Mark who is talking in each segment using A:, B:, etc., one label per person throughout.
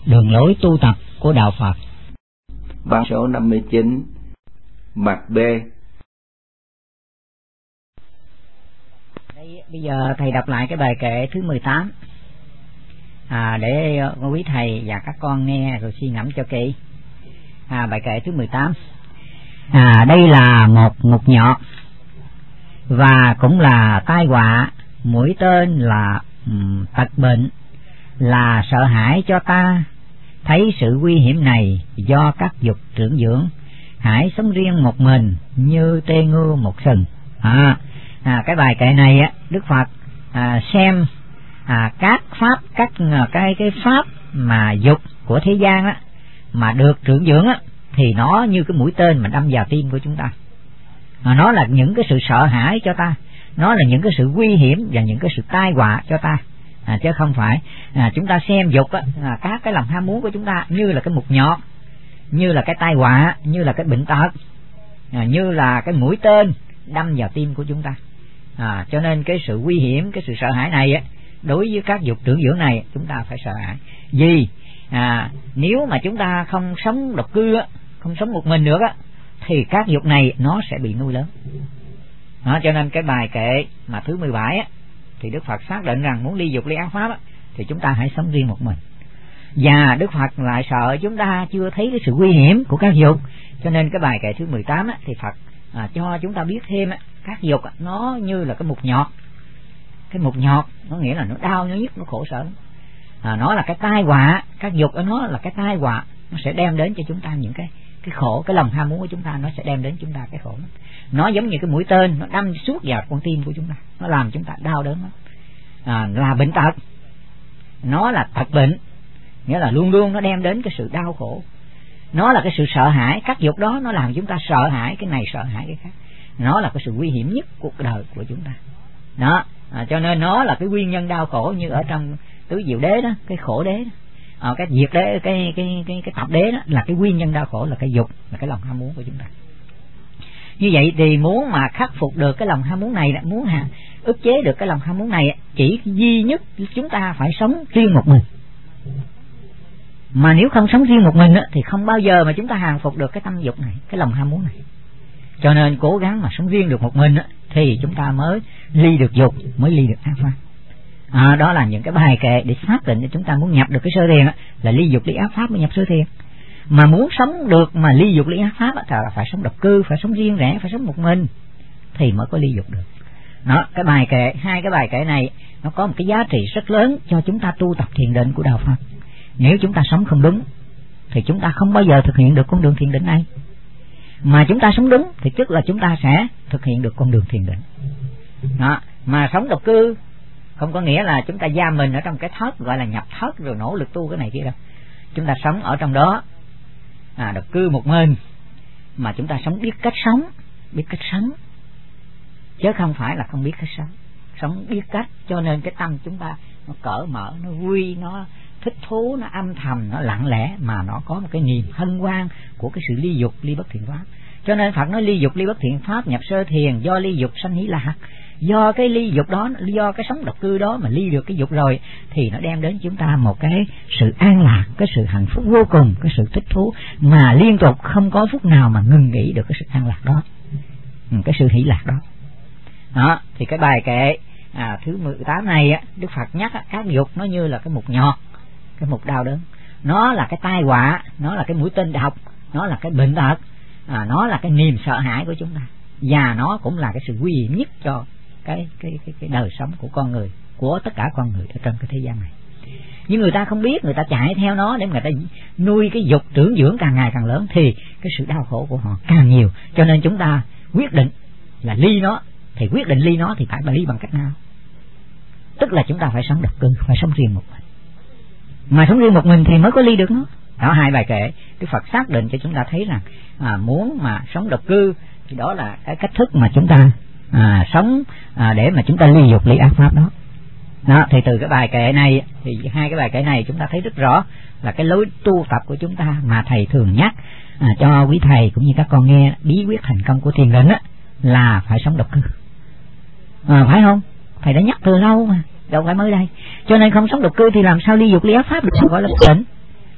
A: đường lối tu tập của đạo Phật.
B: Bản số 59, mặt B.
A: Bây giờ thầy đọc lại cái bài kệ thứ 18 để quý thầy và các con nghe rồi suy ngẫm cho kỹ. Bài kệ thứ 18. Đây là một mục nhọt và cũng là tai họa, mũi tên là tật bệnh, là sợ hãi cho ta. Thấy sự nguy hiểm này do các dục trưởng dưỡng, hãy sống riêng một mình như tê ngưu một sừng. Cái bài kệ này Đức Phật xem các pháp, cái pháp mà dục của thế gian mà được trưởng dưỡng thì nó như cái mũi tên mà đâm vào tim của chúng ta. Nó là những cái sự sợ hãi cho ta, nó là những cái sự nguy hiểm và những cái sự tai họa cho ta, chứ không phải chúng ta xem dục các cái lòng ham muốn của chúng ta như là cái mục nhọt, như là cái tai họa, như là cái bệnh tật, như là cái mũi tên đâm vào tim của chúng ta. Cho nên cái sự nguy hiểm, cái sự sợ hãi này đối với các dục trưởng dưỡng này chúng ta phải sợ hãi. Vì nếu mà chúng ta không sống độc cư, không sống một mình được thì các dục này nó sẽ bị nuôi lớn. Cho nên cái bài kệ mà thứ 17 thì Đức Phật xác định rằng muốn ly dục ly ác pháp thì chúng ta hãy sống riêng một mình. Và Đức Phật lại sợ chúng ta chưa thấy cái sự nguy hiểm của các dục, cho nên cái bài kệ thứ 18 thì Phật cho chúng ta biết thêm các dục nó như là cái mục nhọt. Cái mục nhọt nó nghĩa là nó đau, nó nhức, nó khổ sở lắm. Nó là cái tai họa, các dục nó là cái tai họa, nó sẽ đem đến cho chúng ta những cái khổ, cái lòng ham muốn của chúng ta nó sẽ đem đến chúng ta cái khổ. Nó giống như cái mũi tên nó đâm suốt vào con tim của chúng ta, nó làm chúng ta đau đớn lắm. Là bệnh tật, nó là tật bệnh, nghĩa là luôn luôn nó đem đến cái sự đau khổ. Nó là cái sự sợ hãi, các dục đó nó làm chúng ta sợ hãi cái này, sợ hãi cái khác. Nó là cái sự nguy hiểm nhất cuộc đời của chúng ta. Cho nên nó là cái nguyên nhân đau khổ, như ở trong tứ diệu đế đó, cái khổ đế đó. Cái diệt đế, cái tập đế đó là cái nguyên nhân đau khổ, là cái dục, là cái lòng ham muốn của chúng ta. Như vậy thì muốn mà khắc phục được cái lòng ham muốn này, muốn ức chế được cái lòng ham muốn này, chỉ duy nhất chúng ta phải sống riêng một mình. Mà nếu không sống riêng một mình thì không bao giờ mà chúng ta hàng phục được cái tâm dục này, cái lòng ham muốn này. Cho nên cố gắng mà sống riêng được một mình thì chúng ta mới ly được dục, mới ly được ác pháp. Đó là những cái bài kệ để xác định cho chúng ta muốn nhập được cái sơ thiền là ly dục ly ác pháp mới nhập sơ thiền. Mà muốn sống được mà ly dục ly ác pháp thì là phải sống độc cư, phải sống riêng rẽ, phải sống một mình thì mới có ly dục được. Đó, cái bài kệ, hai cái bài kệ này nó có một cái giá trị rất lớn cho chúng ta tu tập thiền định của đạo Phật. Nếu chúng ta sống không đúng thì chúng ta không bao giờ thực hiện được con đường thiền định này. Mà chúng ta sống đúng thì tức là chúng ta sẽ thực hiện được con đường thiền định. Mà sống độc cư không có nghĩa là chúng ta giam mình ở trong cái thất, gọi là nhập thất rồi nỗ lực tu cái này kia đâu. Chúng ta sống ở trong đó độc cư một mình, mà chúng ta sống biết cách sống, chứ không phải là không biết cách sống. Sống biết cách, cho nên cái tâm chúng ta nó cởi mở, nó vui, nó thích thú, nó âm thầm, nó lặng lẽ, mà nó có một cái niềm hân hoan của cái sự ly dục ly bất thiện pháp. Cho nên Phật nói ly dục ly bất thiện pháp nhập sơ thiền, do ly dục sanh hỷ lạc. Do cái ly dục đó, do cái sống độc cư đó mà ly được cái dục rồi thì nó đem đến chúng ta một cái sự an lạc, cái sự hạnh phúc vô cùng, cái sự thích thú mà liên tục không có phút nào mà ngừng nghỉ được cái sự an lạc đó, cái sự hỷ lạc đó. Đó thì cái bài kệ thứ 18 này Đức Phật nhắc các dục nó như là cái mục nhọt, cái mục đau đớn, nó là cái tai họa, nó là cái mũi tên độc, nó là cái bệnh tật, nó là cái niềm sợ hãi của chúng ta, và nó cũng là cái sự nguy hiểm nhất cho cái đời sống của con người, của tất cả con người ở trên cái thế gian này. Nhưng người ta không biết, người ta chạy theo nó để người ta nuôi cái dục trưởng dưỡng càng ngày càng lớn thì cái sự đau khổ của họ càng nhiều. Cho nên chúng ta quyết định là ly nó, thì quyết định ly nó thì phải ly bằng cách nào? Tức là chúng ta phải sống độc cư, phải sống riêng một mình. Mà sống riêng một mình thì mới có ly được nó. Đó, hai bài kệ Đức Phật xác định cho chúng ta thấy rằng muốn mà sống độc cư thì đó là cái cách thức mà chúng ta sống để mà chúng ta ly dục ly ác pháp đó. Đó thì từ cái bài kệ này thì hai cái bài kệ này chúng ta thấy rất rõ là cái lối tu tập của chúng ta mà thầy thường nhắc cho quý thầy cũng như các con nghe bí quyết thành công của thiền định là phải sống độc cư. Phải không? Thầy đã nhắc từ lâu mà, đâu phải mới đây. Cho nên không sống độc cư thì làm sao ly dục ly ác pháp được, gọi là bệnh.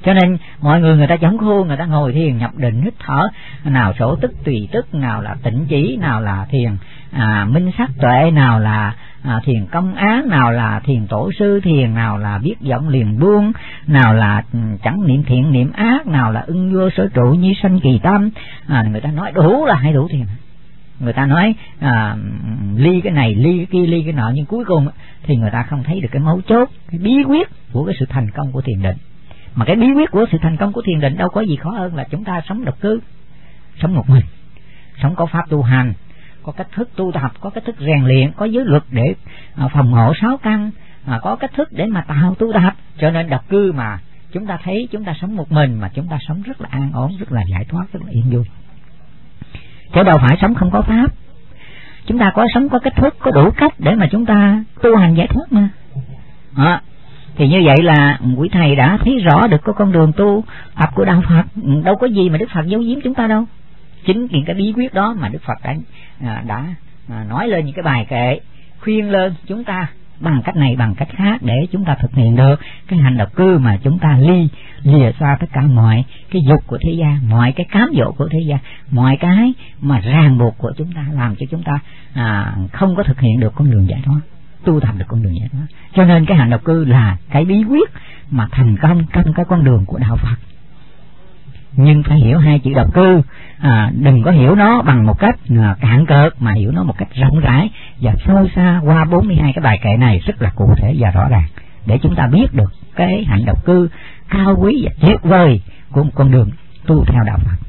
A: Cho nên mọi người ta chống khô, người ta ngồi thiền nhập định hít thở, nào sổ tức tùy tức, nào là tịnh chỉ, nào là thiền minh sắc tuệ, nào là thiền công án, nào là thiền tổ sư thiền, nào là biết giọng liền buông, nào là chẳng niệm thiện niệm ác, nào là ưng vô sở trụ như sanh kỳ tâm. Người ta nói đủ là hay đủ thiền, người ta nói ly cái này ly cái kia ly cái nọ, nhưng cuối cùng thì người ta không thấy được cái mấu chốt, cái bí quyết của cái sự thành công của thiền định. Mà cái bí quyết của sự thành công của thiền định đâu có gì khó hơn là chúng ta sống độc cư, sống một mình, sống có pháp tu hành, có cách thức tu tập, có cách thức rèn luyện, có giới luật để phòng hộ sáu căn, có cách thức để mà tạo tu tập. Cho nên độc cư mà chúng ta thấy chúng ta sống một mình mà chúng ta sống rất là an ổn, rất là giải thoát, rất là yên vui. Chứ đâu phải sống không có pháp. Chúng ta có sống có cách thức, có đủ cách để mà chúng ta tu hành giải thoát mà. Thì như vậy là quý thầy đã thấy rõ được cái con đường tu tập của đạo Phật. Đâu có gì mà Đức Phật giấu giếm chúng ta đâu. Chính những cái bí quyết đó mà Đức Phật đã nói lên những cái bài kệ, khuyên lên chúng ta bằng cách này bằng cách khác để chúng ta thực hiện được cái hành độc cư mà chúng ta lìa xa tất cả mọi cái dục của thế gian, mọi cái cám dỗ của thế gian, mọi cái mà ràng buộc của chúng ta, làm cho chúng ta không có thực hiện được con đường giải thoát, tu tập được con đường giải thoát. Cho nên cái hành độc cư là cái bí quyết mà thành công trong cái con đường của đạo Phật. Nhưng phải hiểu hai chữ độc cư, đừng có hiểu nó bằng một cách cạn cợt, mà hiểu nó một cách rộng rãi và sâu xa qua 42 cái bài kệ này rất là cụ thể và rõ ràng, để chúng ta biết được cái hạnh độc cư cao quý và tuyệt vời của một con đường tu theo đạo Phật.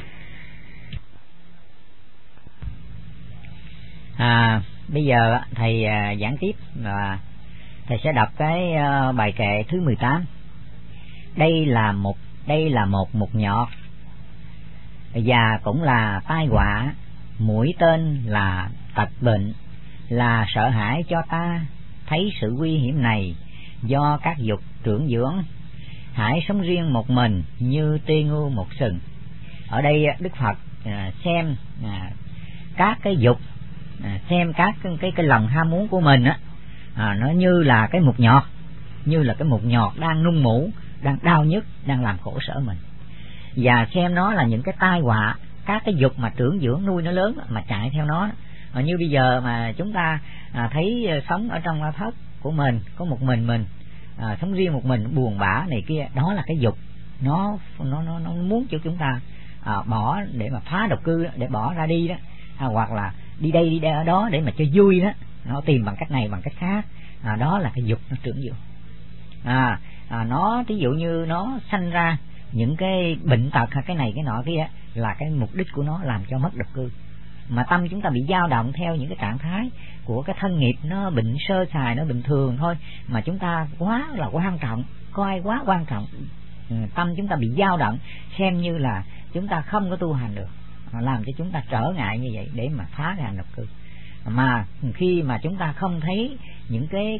A: Bây giờ thầy giảng tiếp, thầy sẽ đọc cái bài kệ thứ 18. Đây là một mục nhọt và cũng là tai họa, mũi tên là tật bệnh, là sợ hãi cho ta thấy sự nguy hiểm này do các dục trưởng dưỡng. Hãy sống riêng một mình như tê ngu một sừng. Ở đây Đức Phật xem các cái dục, xem các cái lòng ham muốn của mình nó như là cái mục nhọt, như là cái mục nhọt đang nung mủ, đang đau nhức, đang làm khổ sở mình, và xem nó là những cái tai họa, các cái dục mà trưởng dưỡng nuôi nó lớn mà chạy theo nó. Như bây giờ mà chúng ta thấy sống ở trong thất của mình, có một mình sống riêng một mình, buồn bã này kia, đó là cái dục nó muốn cho chúng ta bỏ để mà phá độc cư, để bỏ ra đi đó, hoặc là đi đây đi ở đó để mà cho vui đó, nó tìm bằng cách này bằng cách khác. Đó là cái dục nó trưởng dưỡng. Nó ví dụ như nó sanh ra những cái bệnh tật hay cái này cái nọ kia, là cái mục đích của nó làm cho mất độc cư. Mà tâm chúng ta bị dao động theo những cái trạng thái của cái thân nghiệp, nó bệnh sơ sài, nó bình thường thôi, mà chúng ta quá là quan trọng, coi quá quan trọng, tâm chúng ta bị dao động, xem như là chúng ta không có tu hành được, làm cho chúng ta trở ngại như vậy để mà phá cái hành độc cư. Mà khi mà chúng ta không thấy những cái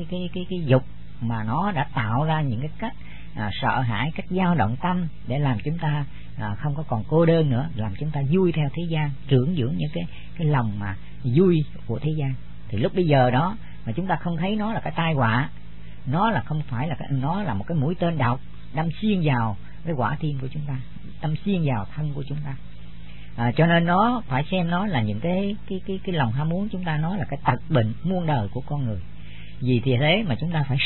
A: dục mà nó đã tạo ra những cái cách sợ hãi, cách dao động tâm để làm chúng ta không có còn cô đơn nữa, làm chúng ta vui theo thế gian, trưởng dưỡng những cái lòng mà vui của thế gian, thì lúc bây giờ đó mà chúng ta không thấy nó là cái tai họa, nó là không phải là nó là một cái mũi tên độc đâm xuyên vào cái quả tim của chúng ta, đâm xuyên vào thân của chúng ta. Cho nên nó phải xem nó là những cái lòng ham muốn chúng ta, nó là cái tật bệnh muôn đời của con người. Vì thì thế mà chúng ta phải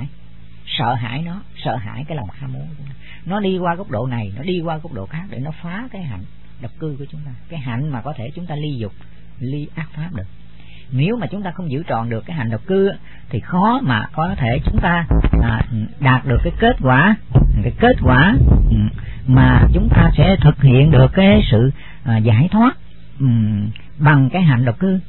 A: sợ hãi nó, sợ hãi cái lòng ham muốn của chúng ta. Nó đi qua góc độ này, nó đi qua góc độ khác để nó phá cái hạnh độc cư của chúng ta, cái hạnh mà có thể chúng ta ly dục, ly ác pháp được. Nếu mà chúng ta không giữ trọn được cái hạnh độc cư thì khó mà có thể chúng ta đạt được cái kết quả mà chúng ta sẽ thực hiện được cái sự giải thoát bằng cái hạnh độc cư.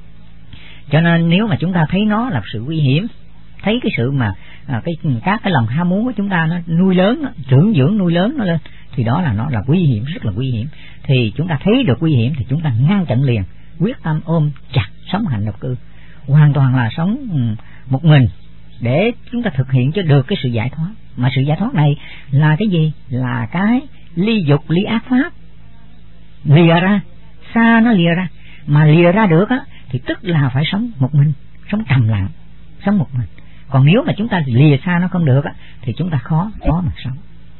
A: Cho nên nếu mà chúng ta thấy nó là sự nguy hiểm, thấy cái sự mà các cái lòng ham muốn của chúng ta nó nuôi lớn, trưởng dưỡng nuôi lớn nó lên, thì đó là nó là nguy hiểm, rất là nguy hiểm. Thì chúng ta thấy được nguy hiểm thì chúng ta ngăn chặn liền, quyết tâm ôm chặt sống hạnh độc cư, hoàn toàn là sống một mình để chúng ta thực hiện cho được cái sự giải thoát. Mà sự giải thoát này là cái gì? Là cái ly dục, ly ác pháp, lìa ra, xa nó lìa ra. Mà lìa ra được thì tức là phải sống một mình, sống trầm lặng, sống một mình. Còn nếu mà chúng ta lìa xa nó không được thì chúng ta khó mà sống.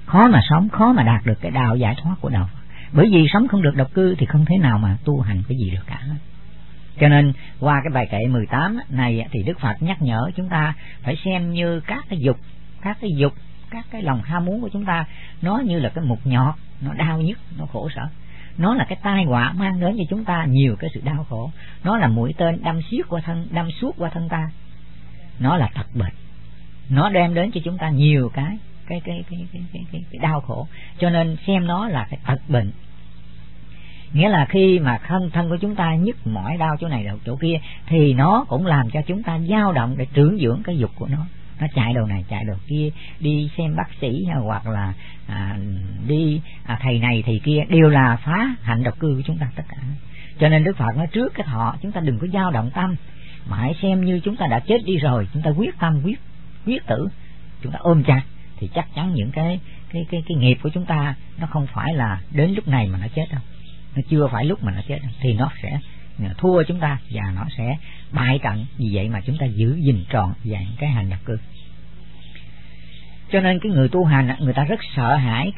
A: khó mà sống, khó mà đạt được cái đạo giải thoát của đạo. Bởi vì sống không được độc cư thì không thể nào mà tu hành cái gì được cả. Cho nên qua cái bài kệ 18 này thì Đức Phật nhắc nhở chúng ta phải xem như các cái dục, các cái lòng ham muốn của chúng ta nó như là cái mục nhọt, nó đau nhức, nó khổ sở. Nó là cái tai họa mang đến cho chúng ta nhiều cái sự đau khổ. Nó là mũi tên đâm suốt qua thân ta. Nó là tật bệnh. Nó đem đến cho chúng ta nhiều cái đau khổ. Cho nên xem nó là cái tật bệnh. Nghĩa là khi mà thân của chúng ta nhức mỏi đau chỗ này đau chỗ kia thì nó cũng làm cho chúng ta dao động để trưởng dưỡng cái dục của nó. Nó chạy đầu này chạy đầu kia, đi xem bác sĩ hoặc là đi thầy này thầy kia, đều là phá hạnh độc cư của chúng ta tất cả. Cho nên Đức Phật nói trước cái thọ chúng ta đừng có dao động tâm, mà hãy xem như chúng ta đã chết đi rồi, chúng ta quyết tâm quyết tử, chúng ta ôm chặt thì chắc chắn những cái nghiệp của chúng ta nó không phải là đến lúc này mà nó chết đâu, nó chưa phải lúc mà nó chết đâu, thì nó sẽ thua chúng ta và nó sẽ bại trận. Vì vậy mà chúng ta giữ gìn trọn vẹn cái hành độc cư. Cho nên cái người tu hành người ta rất sợ hãi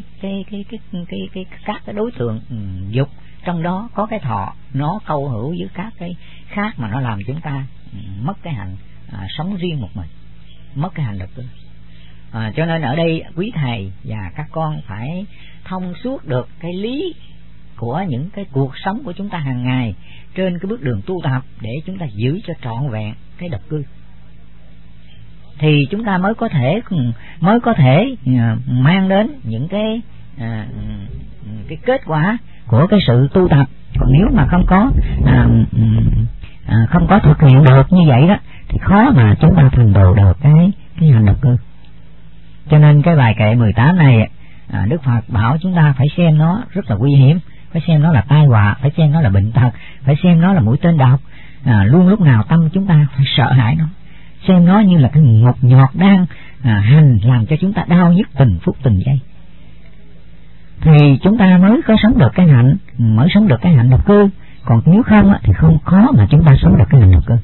A: các cái đối tượng dục, trong đó có cái thọ, nó câu hữu với các cái khác mà nó làm chúng ta mất cái hạnh sống riêng một mình, mất cái hành độc cư. Cho nên ở đây quý thầy và các con phải thông suốt được cái lý của những cái cuộc sống của chúng ta hàng ngày trên cái bước đường tu tập để chúng ta giữ cho trọn vẹn cái độc cư, thì chúng ta mới có thể mang đến những cái kết quả của cái sự tu tập. Còn nếu mà không có thực hiện được như vậy đó thì khó mà chúng ta thành tựu được cái hành độc cư. Cho nên cái bài kệ 18 này Đức Phật bảo chúng ta phải xem nó rất là nguy hiểm, phải xem nó là tai họa, phải xem nó là bệnh tật, phải xem nó là mũi tên độc. Luôn lúc nào tâm chúng ta phải sợ hãi nó, xem nó như là cái ngục nhọt đang hành làm cho chúng ta đau nhức từng phút từng giây, thì chúng ta mới có sống được cái hạnh, mới sống được cái hạnh độc cư. Còn nếu không thì không khó mà chúng ta sống được cái hạnh độc cư.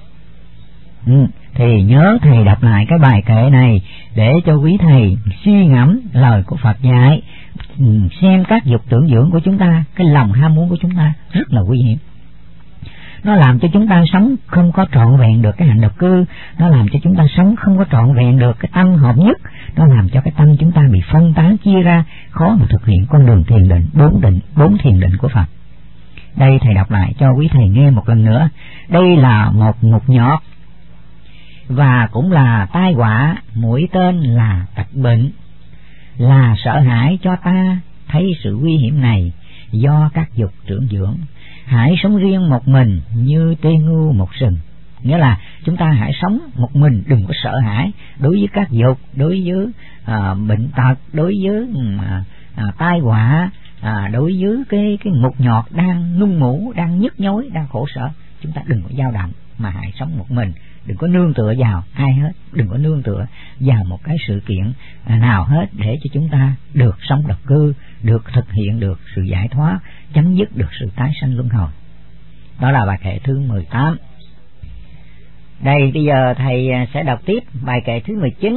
A: Thì nhớ thầy đọc lại cái bài kệ này để cho quý thầy suy ngẫm lời của Phật dạy, xem các dục tưởng dưỡng của chúng ta, cái lòng ham muốn của chúng ta rất là nguy hiểm. Nó làm cho chúng ta sống không có trọn vẹn được cái hạnh độc cư, nó làm cho chúng ta sống không có trọn vẹn được cái tâm hợp nhất, nó làm cho cái tâm chúng ta bị phân tán chia ra, khó mà thực hiện con đường thiền định, bốn thiền định của Phật. Đây thầy đọc lại cho quý thầy nghe một lần nữa. Đây là một ngục nhọt và cũng là tai họa, mũi tên là tật bệnh, là sợ hãi cho ta thấy sự nguy hiểm này do các dục trưởng dưỡng. Hãy sống riêng một mình như tê ngu một sừng. Nghĩa là chúng ta hãy sống một mình, đừng có sợ hãi đối với các dục, đối với bệnh tật, đối với tai họa, đối với cái mục nhọt đang nung mủ, đang nhức nhối, đang khổ sở. Chúng ta đừng có dao động mà hãy sống một mình, đừng có nương tựa vào ai hết, đừng có nương tựa vào một cái sự kiện nào hết, để cho chúng ta được sống độc cư, được thực hiện được sự giải thoát, chấm dứt được sự tái sanh luân hồi. Đó là bài kệ thứ 18. Đây bây giờ thầy sẽ đọc tiếp bài kệ thứ 19.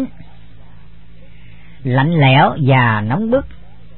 A: Lạnh lẽo và nóng bức,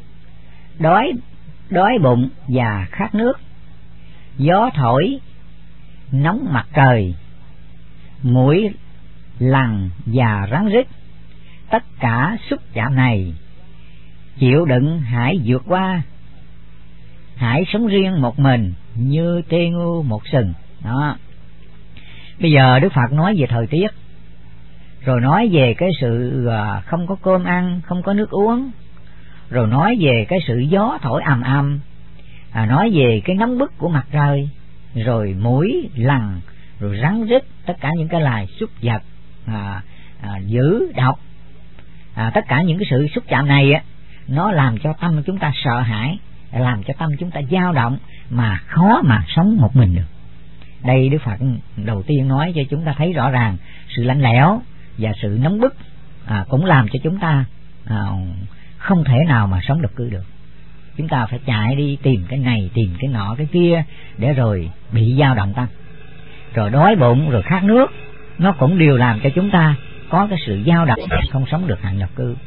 A: đói bụng và khát nước, gió thổi nóng mặt trời, mũi lằn và rắn rít, tất cả xúc chạm này chịu đựng hãy vượt qua. Hãy sống riêng một mình như tê ngu một sừng. Đó. Bây giờ Đức Phật nói về thời tiết, rồi nói về cái sự không có cơm ăn, không có nước uống, rồi nói về cái sự gió thổi ầm ầm, nói về cái nóng bức của mặt trời, rồi mũi lằn, rồi rắn rít, tất cả những cái loài súc vật dữ độc. Tất cả những cái sự xúc chạm này nó làm cho tâm chúng ta sợ hãi, làm cho tâm chúng ta dao động mà khó mà sống một mình được. Đây Đức Phật đầu tiên nói cho chúng ta thấy rõ ràng sự lạnh lẽo và sự nóng bức cũng làm cho chúng ta không thể nào mà sống độc cư được. Chúng ta phải chạy đi tìm cái này, tìm cái nọ, cái kia, để rồi bị dao động tâm. Rồi đói bụng, rồi khát nước, nó cũng đều làm cho chúng ta có cái sự dao động, không sống được hạnh độc cư.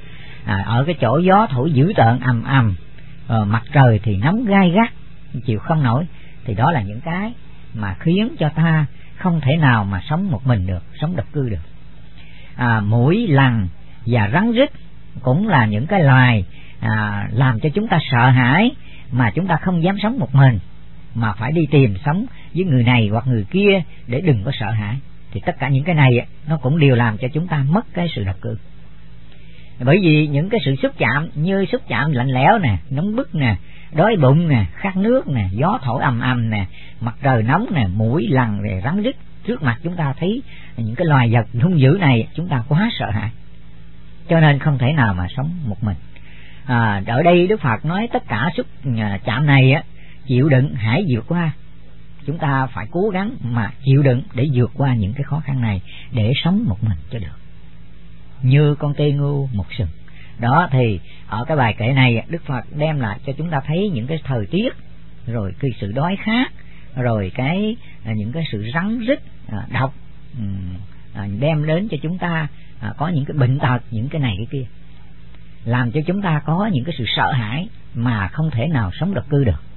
A: ở cái chỗ gió thổi dữ tợn ầm ầm, mặt trời thì nóng gai gắt chịu không nổi, thì đó là những cái mà khiến cho ta không thể nào mà sống một mình được, sống độc cư được. Muỗi, lằn và rắn rít cũng là những cái loài làm cho chúng ta sợ hãi, mà chúng ta không dám sống một mình, mà phải đi tìm sống với người này hoặc người kia để đừng có sợ hãi. Thì tất cả những cái này nó cũng đều làm cho chúng ta mất cái sự độc cư. Bởi vì những cái sự xúc chạm như xúc chạm lạnh lẽo nè, nóng bức nè, đói bụng nè, khát nước nè, gió thổi ầm ầm nè, mặt trời nóng nè, muỗi, lằn, rắn rít trước mặt chúng ta thấy những cái loài vật hung dữ này, chúng ta quá sợ hãi, cho nên không thể nào mà sống một mình. Ở đây Đức Phật nói tất cả xúc chạm này chịu đựng hãy vượt qua. Chúng ta phải cố gắng mà chịu đựng để vượt qua những cái khó khăn này để sống một mình cho được. Như con tê ngu một sừng. Đó, thì ở cái bài kệ này Đức Phật đem lại cho chúng ta thấy những cái thời tiết, rồi cái sự đói khát, rồi những cái sự rắn rít độc đem đến cho chúng ta có những cái bệnh tật, những cái này cái kia, làm cho chúng ta có những cái sự sợ hãi mà không thể nào sống độc cư được.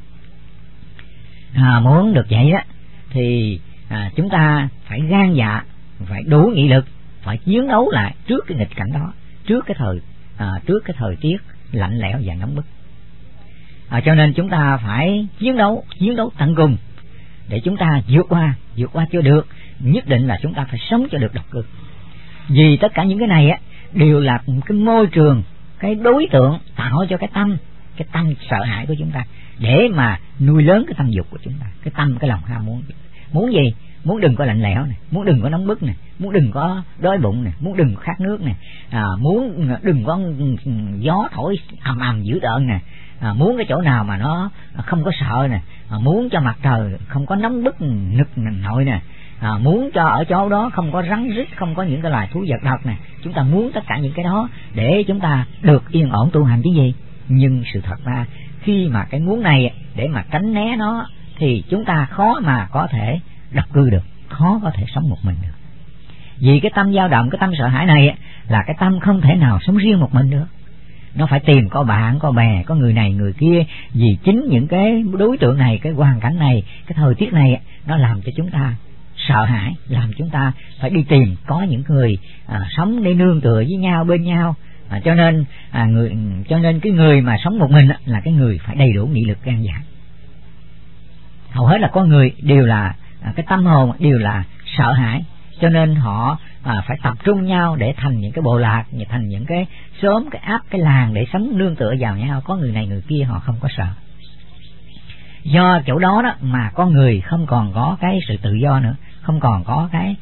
A: Muốn được vậy thì chúng ta phải gan dạ, phải đủ nghị lực, phải chiến đấu lại trước cái nghịch cảnh đó, trước cái thời tiết lạnh lẽo và nóng bức. Cho nên chúng ta phải chiến đấu tận cùng để chúng ta vượt qua cho được. Nhất định là chúng ta phải sống cho được độc cư. Vì tất cả những cái này đều là cái môi trường, cái đối tượng tạo cho cái tâm sợ hãi của chúng ta, để mà nuôi lớn cái tâm dục của chúng ta, cái lòng ham muốn gì? Muốn đừng có lạnh lẽo này, muốn đừng có nóng bức này, muốn đừng có đói bụng này, muốn đừng có khát nước này, muốn đừng có gió thổi ầm ầm dữ tợn nè, muốn cái chỗ nào mà nó không có sợ nè, muốn cho mặt trời không có nóng bức nực nổi nè, muốn cho ở chỗ đó không có rắn rít, không có những cái loài thú vật độc nè. Chúng ta muốn tất cả những cái đó để chúng ta được yên ổn tu hành chứ gì. Nhưng sự thật ra khi mà cái muốn này để mà tránh né nó thì chúng ta khó mà có thể độc cư được, khó có thể sống một mình được. Vì cái tâm dao động, cái tâm sợ hãi này là cái tâm không thể nào sống riêng một mình được. Nó phải tìm có bạn, có bè, có người này người kia. Vì chính những cái đối tượng này, cái hoàn cảnh này, cái thời tiết này nó làm cho chúng ta sợ hãi, làm chúng ta phải đi tìm có những người sống để nương tựa với nhau, bên nhau. Cho nên cái người mà sống một mình là cái người phải đầy đủ nghị lực gan dạ. Hầu hết là con người đều là cái tâm hồn đều là sợ hãi, cho nên họ phải tập trung nhau để thành những cái bộ lạc, thành những cái xóm, cái áp, cái làng để sống nương tựa vào nhau. Có người này người kia, họ không có sợ. Do chỗ đó mà con người không còn có cái sự tự do nữa, không còn có cái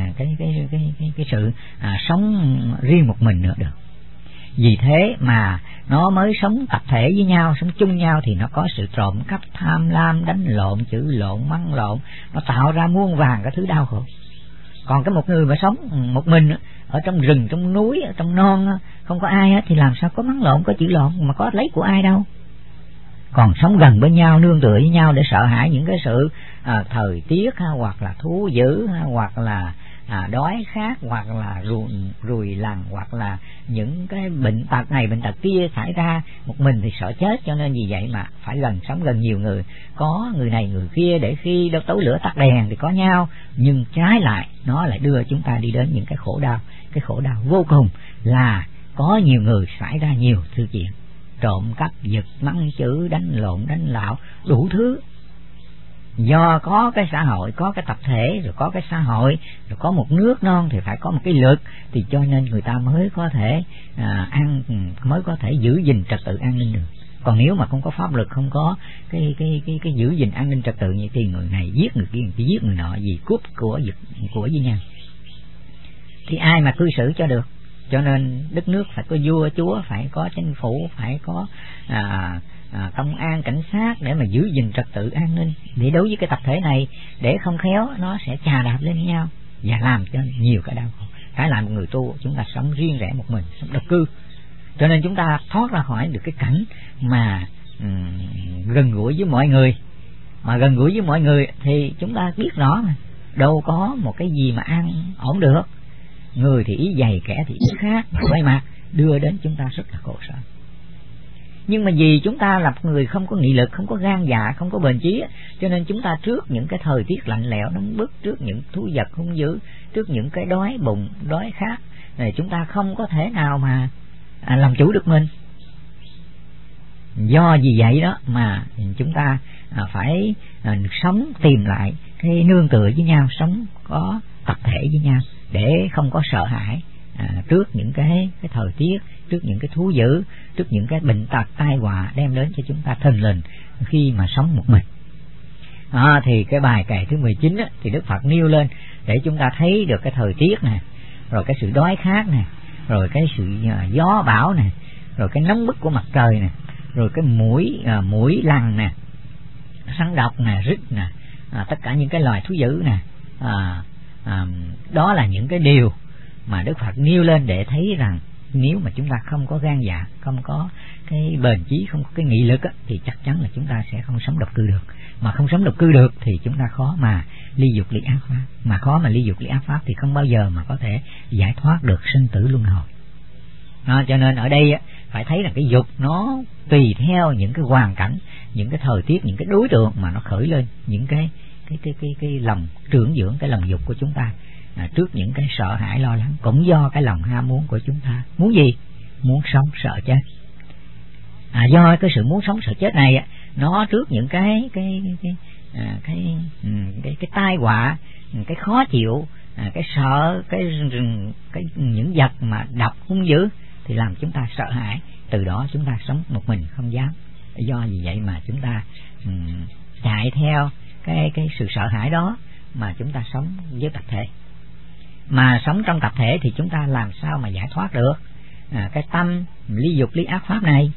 A: sự sống riêng một mình nữa được. Vì thế mà nó mới sống tập thể với nhau, sống chung nhau thì nó có sự trộm cắp, tham lam, đánh lộn, chửi lộn, mắng lộn, nó tạo ra muôn vàn cái thứ đau khổ. Còn cái một người mà sống một mình ở trong rừng, trong núi, ở trong non, không có ai thì làm sao có mắng lộn, có chửi lộn, mà có lấy của ai đâu. Còn sống gần bên nhau, nương tựa với nhau để sợ hãi những cái sự thời tiết, hoặc là thú dữ, hoặc là đói khát, hoặc là ruồi lằn, hoặc là những cái bệnh tật này bệnh tật kia xảy ra. Một mình thì sợ chết, cho nên vì vậy mà phải sống gần nhiều người, có người này người kia, để khi tối lửa tắt đèn thì có nhau. Nhưng trái lại nó lại đưa chúng ta đi đến những cái khổ đau vô cùng, là có nhiều người xảy ra nhiều thứ chuyện, trộm cắp, giật, mắng chửi, đánh lộn, đánh lạo, đủ thứ. Do có cái xã hội, có cái tập thể, rồi có cái xã hội, rồi có một nước non thì phải có một cái lực, thì cho nên người ta mới có thể mới có thể giữ gìn trật tự an ninh được. Còn nếu mà không có pháp luật, không có cái giữ gìn an ninh trật tự như thì người này giết người kia, người kia giết người nọ, vì cướp của giật của với nhau, thì ai mà cư xử cho được. Cho nên đất nước phải có vua chúa, phải có chính phủ, phải có công an, cảnh sát để mà giữ gìn trật tự an ninh. Để đối với cái tập thể này, để không khéo nó sẽ chà đạp lên nhau và làm cho nhiều cái đau khổ. Trái lại một người tu, chúng ta sống riêng rẽ một mình, sống độc cư, cho nên chúng ta thoát ra khỏi được cái cảnh mà gần gũi với mọi người. Mà gần gũi với mọi người thì chúng ta biết rõ mà, đâu có một cái gì mà an ổn được. Người thì ý dày, kẻ thì ý khác, quay mặt, đưa đến chúng ta rất là khổ sở. Nhưng mà vì chúng ta là người không có nghị lực, không có gan dạ, không có bền chí, cho nên chúng ta trước những cái thời tiết lạnh lẽo nóng bức, trước những thú vật hung dữ, trước những cái đói bụng đói khát, chúng ta không có thể nào mà làm chủ được mình. Do vì vậy đó mà chúng ta phải sống tìm lại cái nương tựa với nhau, sống có tập thể với nhau để không có sợ hãi trước những cái thời tiết, trước những cái thú dữ, trước những cái bệnh tật tai họa đem đến cho chúng ta thình lình khi mà sống một mình. Thì cái bài kệ thứ 19 á, thì Đức Phật nêu lên để chúng ta thấy được cái thời tiết nè, rồi cái sự đói khát nè, rồi cái sự gió bão nè, rồi cái nóng bức của mặt trời nè, rồi cái muỗi lằn nè, rắn độc nè, rít nè, tất cả những cái loài thú dữ nè. Đó là những cái điều mà Đức Phật nêu lên để thấy rằng nếu mà chúng ta không có gan dạ, không có cái bền chí, không có cái nghị lực á, thì chắc chắn là chúng ta sẽ không sống độc cư được. Mà không sống độc cư được thì chúng ta khó mà ly dục ly ác pháp. Mà khó mà ly dục ly ác pháp thì không bao giờ mà có thể giải thoát được sinh tử luân hồi. Cho nên ở đây á, phải thấy rằng cái dục nó tùy theo những cái hoàn cảnh, những cái thời tiết, những cái đối tượng mà nó khởi lên những cái lòng trưởng dưỡng cái lòng dục của chúng ta. Trước những cái sợ hãi lo lắng cũng do cái lòng ham muốn của chúng ta. Muốn gì? Muốn sống sợ chết. Do cái sự muốn sống sợ chết này nó trước những cái tai họa, cái khó chịu, cái sợ, cái những vật mà độc hung dữ thì làm chúng ta sợ hãi, từ đó chúng ta sống một mình không dám. Do vì vậy mà chúng ta chạy theo cái sự sợ hãi đó mà chúng ta sống với tập thể. Mà sống trong tập thể thì chúng ta làm sao mà giải thoát được cái tâm ly dục ly ác pháp này.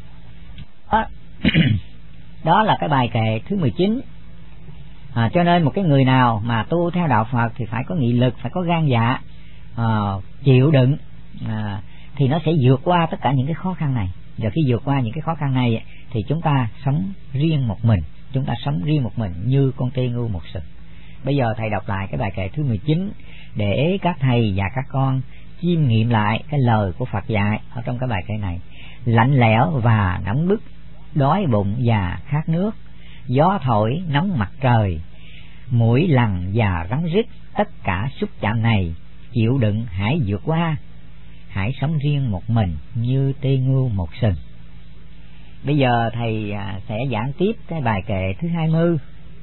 A: Đó là cái bài kệ thứ 19. Cho nên một cái người nào mà tu theo đạo Phật thì phải có nghị lực, phải có gan dạ, chịu đựng, thì nó sẽ vượt qua tất cả những cái khó khăn này. Và khi vượt qua những cái khó khăn này thì chúng ta sống riêng một mình, chúng ta sống riêng một mình như con tê ngu một sừng. Bây giờ thầy đọc lại cái bài kệ thứ 19 để các thầy và các con chiêm nghiệm lại cái lời của Phật dạy ở trong cái bài kệ này. Lạnh lẽo và nóng bức, đói bụng và khát nước, gió thổi nóng mặt trời, muỗi lằn và rắn rít, tất cả xúc chạm này chịu đựng hãy vượt qua, hãy sống riêng một mình như tê ngu một sừng. Bây giờ thầy sẽ giảng tiếp cái bài kệ thứ 20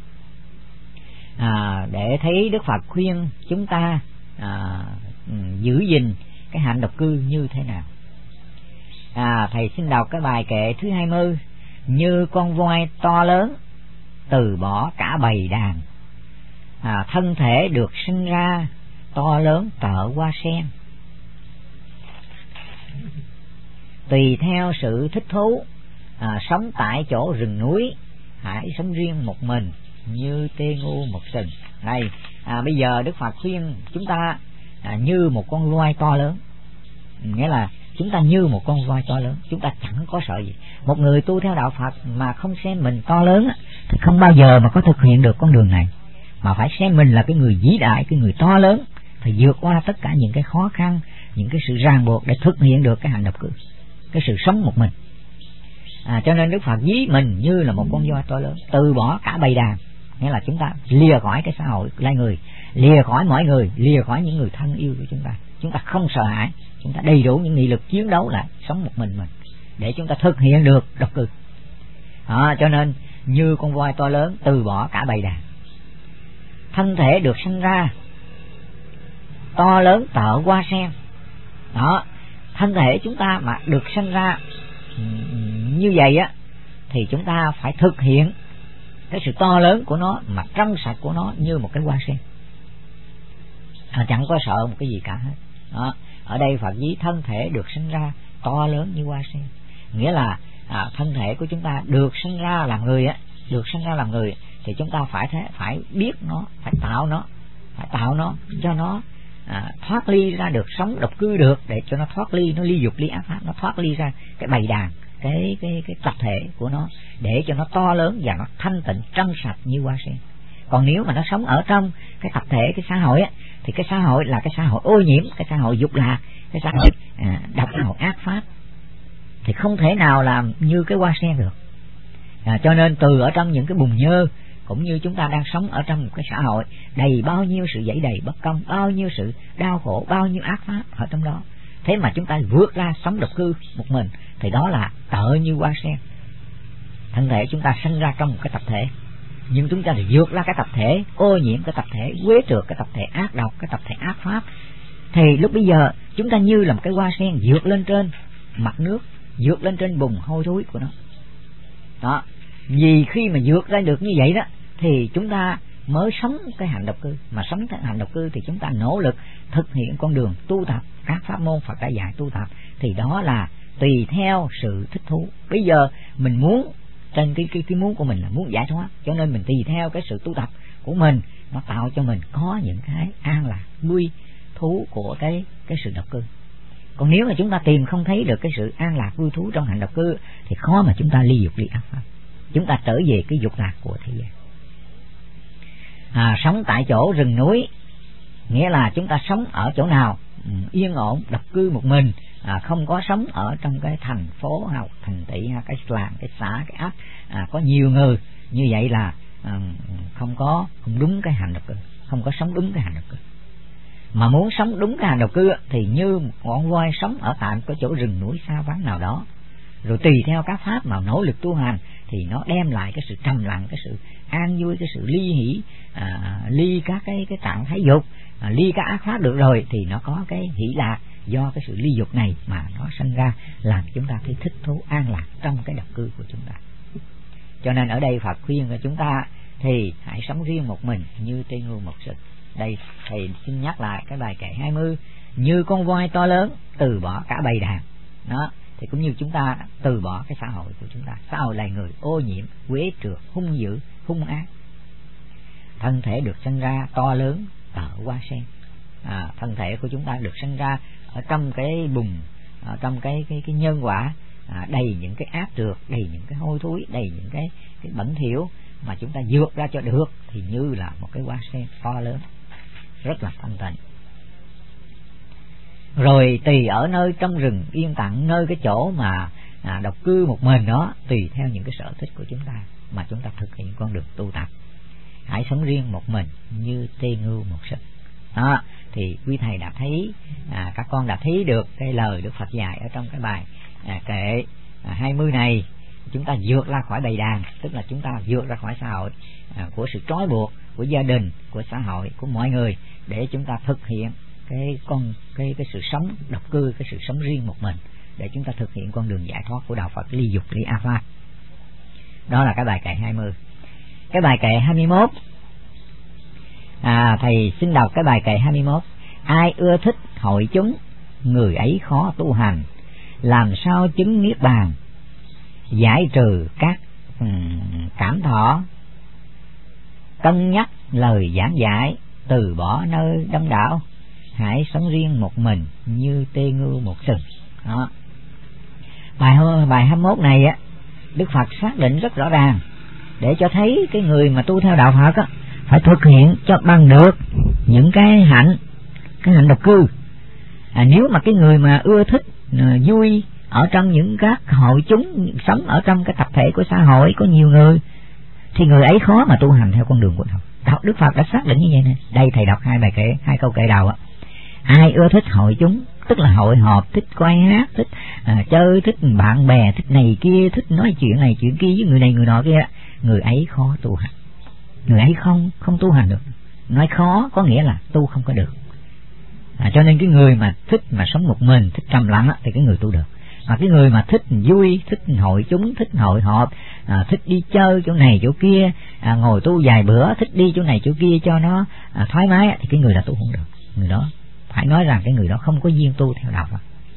A: để thấy Đức Phật khuyên chúng ta giữ gìn cái hạnh độc cư như thế nào. Thầy xin đọc cái bài kệ thứ 20. Như con voi to lớn từ bỏ cả bầy đàn, thân thể được sinh ra to lớn tợ hoa sen. Tùy theo sự thích thú, sống tại chỗ rừng núi, hãy sống riêng một mình như tê ngu một sừng. Đây, bây giờ Đức Phật khuyên chúng ta như một con voi to lớn. Nghĩa là chúng ta như một con voi to lớn, chúng ta chẳng có sợ gì. Một người tu theo đạo Phật mà không xem mình to lớn thì không bao giờ mà có thực hiện được con đường này. Mà phải xem mình là cái người vĩ đại, cái người to lớn, thì vượt qua tất cả những cái khó khăn, những cái sự ràng buộc để thực hiện được cái hành độc cư, cái sự sống một mình. Cho nên Đức Phật ví mình như là một con voi to lớn, từ bỏ cả bầy đàn. Nghĩa là chúng ta lìa khỏi cái xã hội loài người, lìa khỏi mọi người, lìa khỏi những người thân yêu của chúng ta. Chúng ta không sợ hãi, chúng ta đầy đủ những nghị lực chiến đấu lại, sống một mình để chúng ta thực hiện được độc cư. Cho nên như con voi to lớn từ bỏ cả bầy đàn, thân thể được sinh ra to lớn tợ hoa sen. Thân thể chúng ta mà được sinh ra như vậy thì chúng ta phải thực hiện cái sự to lớn của nó, mà trong sạch của nó như một cái hoa sen, chẳng có sợ một cái gì cả hết. Ở đây Phật ví thân thể được sinh ra to lớn như hoa sen, nghĩa là thân thể của chúng ta được sinh ra làm người được sinh ra làm người thì chúng ta phải biết nó, phải tạo nó cho nó thoát ly ra được, sống độc cư được, để cho nó thoát ly, nó ly dục ly ác pháp, nó thoát ly ra cái bầy đàn, cái tập thể của nó, để cho nó to lớn và nó thanh tịnh trong sạch như hoa sen. Còn nếu mà nó sống ở trong cái tập thể, cái xã hội á, thì cái xã hội là cái xã hội ô nhiễm, cái xã hội dục lạc, cái xã hội độc, xã hội ác pháp, thì không thể nào làm như cái hoa sen được. Cho nên từ ở trong những cái bùn nhơ, cũng như chúng ta đang sống ở trong một cái xã hội đầy bao nhiêu sự dẫy đầy bất công, bao nhiêu sự đau khổ, bao nhiêu ác pháp ở trong đó, thế mà chúng ta vượt ra sống độc cư một mình, thì đó là tợ như hoa sen. Thân thể chúng ta sinh ra trong một cái tập thể, nhưng chúng ta thì vượt ra cái tập thể ô nhiễm, cái tập thể quế trượt, cái tập thể ác độc, cái tập thể ác pháp, thì lúc bây giờ chúng ta như là một cái hoa sen vượt lên trên mặt nước, vượt lên trên bùn hôi thối của nó. Đó, vì khi mà vượt ra được như vậy đó, thì chúng ta mới sống cái hạnh độc cư. Mà sống cái hạnh độc cư thì chúng ta nỗ lực thực hiện con đường tu tập các pháp môn Phật đã dạy tu tập, thì đó là tùy theo sự thích thú. Bây giờ mình muốn, trên cái muốn của mình là muốn giải thoát, cho nên mình tùy theo cái sự tu tập của mình, nó tạo cho mình có những cái an lạc vui thú của cái sự độc cư. Còn nếu mà chúng ta tìm không thấy được cái sự an lạc vui thú trong hạnh độc cư, thì khó mà chúng ta ly dục ly ác pháp, chúng ta trở về cái dục lạc của thế gian. Sống tại chỗ rừng núi nghĩa là chúng ta sống ở chỗ nào yên ổn, độc cư một mình, không có sống ở trong cái thành phố hoặc thành thị, cái làng, cái xã, cái ấp có nhiều người. Như vậy là không đúng cái hạnh độc cư, không có sống đúng cái hạnh độc cư. Mà muốn sống đúng cái hạnh độc cư thì như một con voi sống ở tại cái chỗ rừng núi xa vắng nào đó, rồi tùy theo các pháp mà nỗ lực tu hành, thì nó đem lại cái sự trầm lặng, cái sự an vui, cái sự ly hỷ, ly các cái trạng thái dục, ly các ác pháp được rồi, thì nó có cái hỷ lạc. Do cái sự ly dục này mà nó sinh ra, làm chúng ta thấy thích thú an lạc trong cái độc cư của chúng ta. Cho nên ở đây Phật khuyên cho chúng ta thì hãy sống riêng một mình như tây ngưu một sức. Đây thầy xin nhắc lại cái bài kệ 20: như con voi to lớn từ bỏ cả bầy đàn. Đó, thì cũng như chúng ta từ bỏ cái xã hội của chúng ta. Xã hội là người ô nhiễm, quế trượt, hung dữ, hung ác. Thân thể được sinh ra to lớn tợ hoa sen. Thân thể của chúng ta được sinh ra ở trong cái bùn, ở trong cái nhân quả, đầy những cái ác trượt, đầy những cái hôi thối, đầy những cái bẩn thỉu, mà chúng ta vượt ra cho được thì như là một cái hoa sen to lớn, rất là thanh tịnh. Rồi tùy ở nơi trong rừng yên tặng, nơi cái chỗ mà độc cư một mình đó, tùy theo những cái sở thích của chúng ta mà chúng ta thực hiện con đường tu tập. Hãy sống riêng một mình như tê ngưu một sức. Đó, thì quý thầy đã thấy, các con đã thấy được cái lời Đức Phật dạy ở trong cái bài kệ 20 này. Chúng ta vượt ra khỏi bầy đàn, tức là chúng ta vượt ra khỏi xã hội, của sự trói buộc của gia đình, của xã hội, của mọi người, để chúng ta thực hiện cái sự sống độc cư, cái sự sống riêng một mình, để chúng ta thực hiện con đường giải thoát của đạo Phật ly dục ly ác pháp. Đó là cái bài kệ 20. Cái bài kệ 21, thầy xin đọc cái bài kệ 21. Ai ưa thích hội chúng, người ấy khó tu hành, làm sao chứng niết bàn, giải trừ các cảm thọ, cân nhắc lời giảng giải, từ bỏ nơi đông đảo, hãy sống riêng một mình như tê ngưu một sừng. Đó, bài 21 này á, Đức Phật xác định rất rõ ràng để cho thấy cái người mà tu theo đạo Phật á, phải thực hiện cho bằng được những cái hạnh độc cư. Nếu mà cái người mà ưa thích vui ở trong những các hội chúng, sống ở trong cái tập thể của xã hội có nhiều người, thì người ấy khó mà tu hành theo con đường của đạo. Đức Phật đã xác định như vậy nè. Đây thầy đọc hai câu kệ đầu á. Ai ưa thích hội chúng, tức là hội họp, thích coi hát, thích chơi, thích bạn bè, thích này kia, thích nói chuyện này chuyện kia với người này người nọ kia, người ấy khó tu hành. Người ấy không tu hành được. Nói khó có nghĩa là tu không có được. Cho nên cái người mà thích mà sống một mình, thích trầm lặng á, thì cái người tu được. Mà cái người mà thích vui, thích hội chúng, thích hội họp, thích đi chơi chỗ này chỗ kia, ngồi tu vài bữa, thích đi chỗ này chỗ kia cho nó thoải mái, thì cái người là tu không được. Người đó phải nói rằng cái người đó không có duyên tu theo đạo Phật.